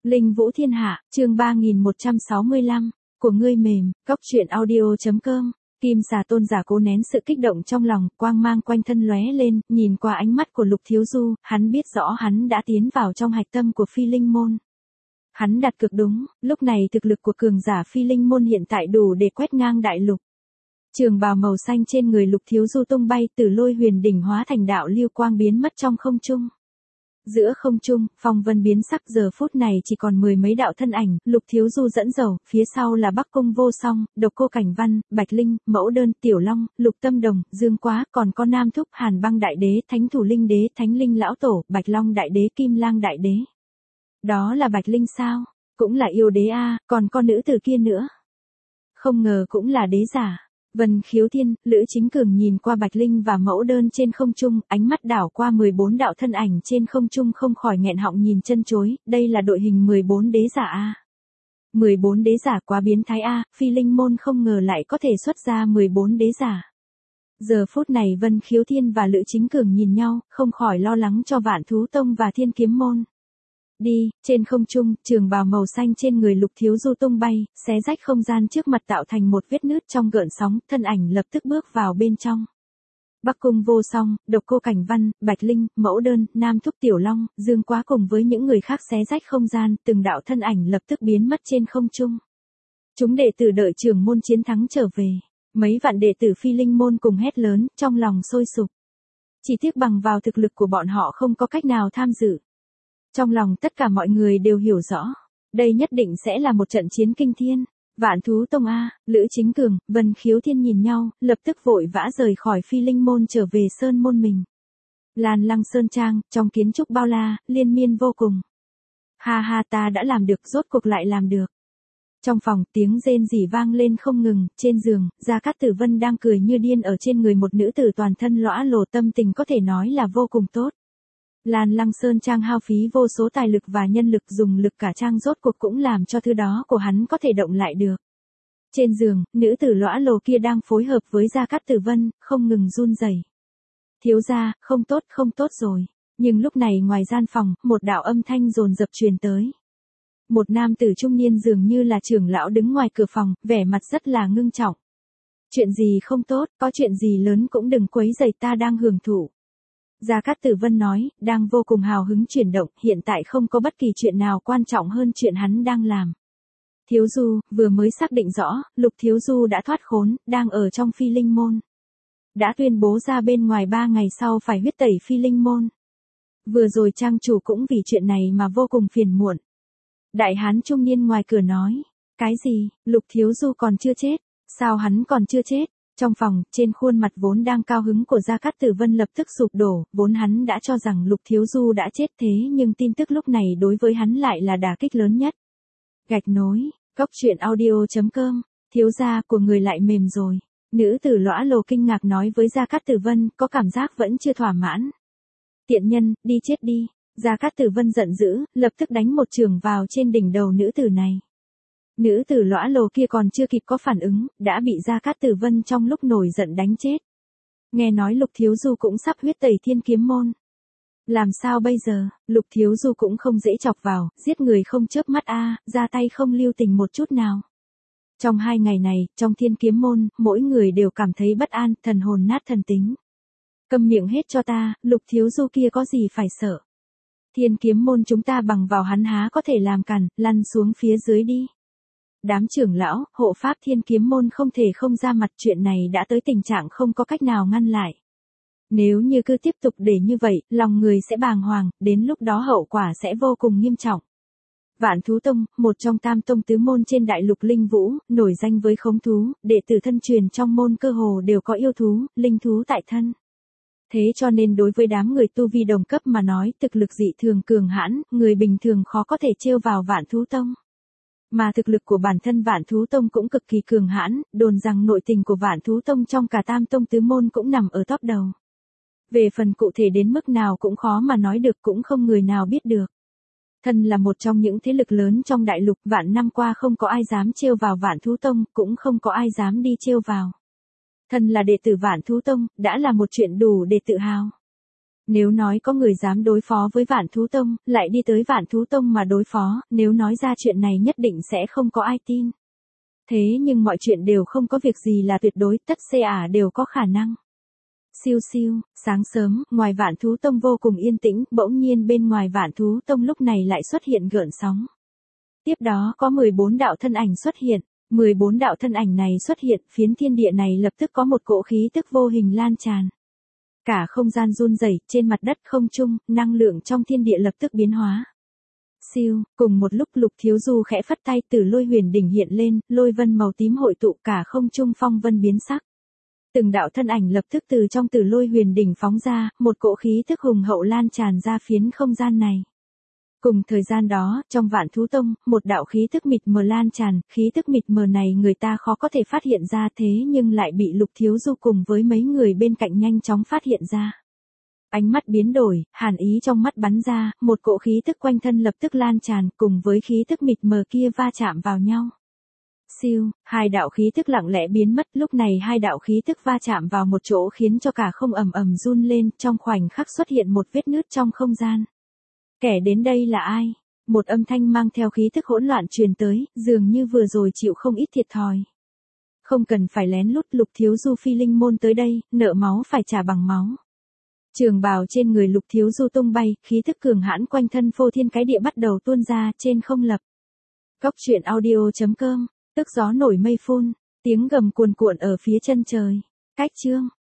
Linh Vũ Thiên Hạ, chương 3165, của ngươi mềm, góc truyện audio.com. Kim Xà Tôn giả cố nén sự kích động trong lòng, quang mang quanh thân lóe lên, nhìn qua ánh mắt của Lục Thiếu Du, hắn biết rõ hắn đã tiến vào trong hạch tâm của Phi Linh môn. Hắn đặt cược đúng, lúc này thực lực của cường giả Phi Linh môn hiện tại đủ để quét ngang đại lục. Trường bào màu xanh trên người Lục Thiếu Du tung bay, từ lôi huyền đỉnh hóa thành đạo lưu quang biến mất trong không trung. Giữa không trung, phong vân biến sắc, giờ phút này chỉ còn mười mấy đạo thân ảnh, Lục Thiếu Du dẫn đầu, phía sau là Bắc Cung Vô Song, Độc Cô Cảnh Văn, Bạch Linh, Mẫu Đơn, Tiểu Long, Lục Tâm Đồng, Dương Quá, còn có Nam Thúc, Hàn Băng Đại Đế, Thánh Thủ Linh Đế, Thánh Linh Lão Tổ, Bạch Long Đại Đế, Kim Lang Đại Đế. Đó là Bạch Linh sao? Cũng là yêu đế a, còn con nữ tử kia nữa. Không ngờ cũng là đế giả. Vân Khiếu Thiên, Lữ Chính Cường nhìn qua Bạch Linh và Mẫu Đơn trên không trung, ánh mắt đảo qua 14 đạo thân ảnh trên không trung không khỏi nghẹn họng nhìn chân chối, đây là đội hình 14 đế giả a. 14 đế giả quá biến thái a, Phi Linh môn không ngờ lại có thể xuất ra 14 đế giả. Giờ phút này Vân Khiếu Thiên và Lữ Chính Cường nhìn nhau, không khỏi lo lắng cho Vạn Thú Tông và Thiên Kiếm môn. Đi, trên không trung, trường bào màu xanh trên người Lục Thiếu Du tung bay, xé rách không gian trước mặt tạo thành một vết nứt trong gợn sóng, thân ảnh lập tức bước vào bên trong. Bắc Cung Vô Song, Độc Cô Cảnh Văn, Bạch Linh, Mẫu Đơn, Nam Thúc Tiểu Long, Dương Quá cùng với những người khác xé rách không gian, từng đạo thân ảnh lập tức biến mất trên không trung. Chúng đệ tử đợi trưởng môn chiến thắng trở về, mấy vạn đệ tử Phi Linh môn cùng hét lớn, trong lòng sôi sục. Chỉ tiếc bằng vào thực lực của bọn họ không có cách nào tham dự. Trong lòng tất cả mọi người đều hiểu rõ, đây nhất định sẽ là một trận chiến kinh thiên. Vạn Thú Tông a, Lữ Chính Cường, Vân Khiếu Thiên nhìn nhau, lập tức vội vã rời khỏi Phi Linh môn trở về sơn môn mình. Lan Lăng Sơn Trang, trong kiến trúc bao la, liên miên vô cùng. Ha ha, ta đã làm được, rốt cuộc lại làm được. Trong phòng, tiếng rên rỉ vang lên không ngừng, trên giường, Gia Cát Tử Vân đang cười như điên ở trên người một nữ tử toàn thân lõa lồ, tâm tình có thể nói là vô cùng tốt. Lan Lăng Sơn Trang hao phí vô số tài lực và nhân lực, dùng lực cả trang rốt cuộc cũng làm cho thứ đó của hắn có thể động lại được. Trên giường, nữ tử lõa lồ kia đang phối hợp với Gia Cát Tử Vân, không ngừng run rẩy. Thiếu gia, không tốt rồi. Nhưng lúc này ngoài gian phòng, một đạo âm thanh dồn dập truyền tới. Một nam tử trung niên dường như là trưởng lão đứng ngoài cửa phòng, vẻ mặt rất là ngưng trọng. Chuyện gì không tốt, có chuyện gì lớn cũng đừng quấy rầy, ta đang hưởng thụ. Gia Cát Tử Vân nói, đang vô cùng hào hứng chuyển động, hiện tại không có bất kỳ chuyện nào quan trọng hơn chuyện hắn đang làm. Thiếu Du, vừa mới xác định rõ, Lục Thiếu Du đã thoát khốn, đang ở trong Phi Linh môn. Đã tuyên bố ra bên ngoài 3 ngày sau phải huyết tẩy Phi Linh môn. Vừa rồi trang chủ cũng vì chuyện này mà vô cùng phiền muộn. Đại hán trung niên ngoài cửa nói, cái gì, Lục Thiếu Du còn chưa chết, sao hắn còn chưa chết? Trong phòng, trên khuôn mặt vốn đang cao hứng của Gia Cát Tử Vân lập tức sụp đổ, vốn hắn đã cho rằng Lục Thiếu Du đã chết, thế nhưng tin tức lúc này đối với hắn lại là đả kích lớn nhất. Gạch nối, góc truyện audio.com, thiếu gia của người lại mềm rồi. Nữ tử lõa lồ kinh ngạc nói với Gia Cát Tử Vân, có cảm giác vẫn chưa thỏa mãn. Tiện nhân, đi chết đi. Gia Cát Tử Vân giận dữ, lập tức đánh một chưởng vào trên đỉnh đầu nữ tử này. Nữ tử lõa lồ kia còn chưa kịp có phản ứng, đã bị Gia Cát Tử Vân trong lúc nổi giận đánh chết. Nghe nói Lục Thiếu Du cũng sắp huyết tẩy Thiên Kiếm môn. Làm sao bây giờ, Lục Thiếu Du cũng không dễ chọc vào, giết người không chớp mắt a, ra tay không lưu tình một chút nào. Trong 2 ngày này, trong Thiên Kiếm môn, mỗi người đều cảm thấy bất an, thần hồn nát thần tính. Câm miệng hết cho ta, Lục Thiếu Du kia có gì phải sợ. Thiên Kiếm môn chúng ta bằng vào hắn há có thể làm cản, lăn xuống phía dưới đi. Đám trưởng lão, hộ pháp Thiên Kiếm môn không thể không ra mặt, chuyện này đã tới tình trạng không có cách nào ngăn lại. Nếu như cứ tiếp tục để như vậy, lòng người sẽ bàng hoàng, đến lúc đó hậu quả sẽ vô cùng nghiêm trọng. Vạn Thú Tông, một trong tam tông tứ môn trên đại lục Linh Vũ, nổi danh với khống thú, đệ tử thân truyền trong môn cơ hồ đều có yêu thú, linh thú tại thân. Thế cho nên đối với đám người tu vi đồng cấp mà nói, thực lực dị thường cường hãn, người bình thường khó có thể trêu vào Vạn Thú Tông. Mà thực lực của bản thân Vạn Thú Tông cũng cực kỳ cường hãn, đồn rằng nội tình của Vạn Thú Tông trong cả tam tông tứ môn cũng nằm ở top đầu. Về phần cụ thể đến mức nào cũng khó mà nói được, cũng không người nào biết được. Thân là một trong những thế lực lớn trong đại lục, vạn năm qua không có ai dám trêu vào Vạn Thú Tông, cũng không có ai dám đi trêu vào. Thân là đệ tử Vạn Thú Tông, đã là một chuyện đủ để tự hào. Nếu nói có người dám đối phó với Vạn Thú Tông, lại đi tới Vạn Thú Tông mà đối phó, nếu nói ra chuyện này nhất định sẽ không có ai tin. Thế nhưng mọi chuyện đều không có việc gì là tuyệt đối, tất đều có khả năng. Siêu siêu, sáng sớm, ngoài Vạn Thú Tông vô cùng yên tĩnh, bỗng nhiên bên ngoài Vạn Thú Tông lúc này lại xuất hiện gợn sóng. Tiếp đó có 14 đạo thân ảnh xuất hiện, 14 đạo thân ảnh này xuất hiện, phiến thiên địa này lập tức có một cỗ khí tức vô hình lan tràn. Cả không gian run rẩy, trên mặt đất không trung, năng lượng trong thiên địa lập tức biến hóa. Siêu, cùng một lúc Lục Thiếu Du khẽ phất tay, Tử Lôi Huyền đỉnh hiện lên, lôi vân màu tím hội tụ, cả không trung phong vân biến sắc. Từng đạo thân ảnh lập tức từ trong Tử Lôi Huyền đỉnh phóng ra, một cỗ khí tức hùng hậu lan tràn ra phiến không gian này. Cùng thời gian đó, trong Vạn Thú Tông, một đạo khí tức mịt mờ lan tràn, khí tức mịt mờ này người ta khó có thể phát hiện ra, thế nhưng lại bị Lục Thiếu Du cùng với mấy người bên cạnh nhanh chóng phát hiện ra. Ánh mắt biến đổi, hàn ý trong mắt bắn ra, một cỗ khí tức quanh thân lập tức lan tràn, cùng với khí tức mịt mờ kia va chạm vào nhau. Siêu, hai đạo khí tức lặng lẽ biến mất, lúc này hai đạo khí tức va chạm vào một chỗ khiến cho cả không ầm ầm run lên, trong khoảnh khắc xuất hiện một vết nứt trong không gian. Kẻ đến đây là ai? Một âm thanh mang theo khí tức hỗn loạn truyền tới, dường như vừa rồi chịu không ít thiệt thòi. Không cần phải lén lút, Lục Thiếu Du phi linh môn tới đây, nợ máu phải trả bằng máu. Trường bào trên người Lục Thiếu Du tung bay, khí tức cường hãn quanh thân phô thiên cái địa bắt đầu tuôn ra, trên không lập. Góc truyện audio.com, tức gió nổi mây phun, tiếng gầm cuồn cuộn ở phía chân trời. Cách chương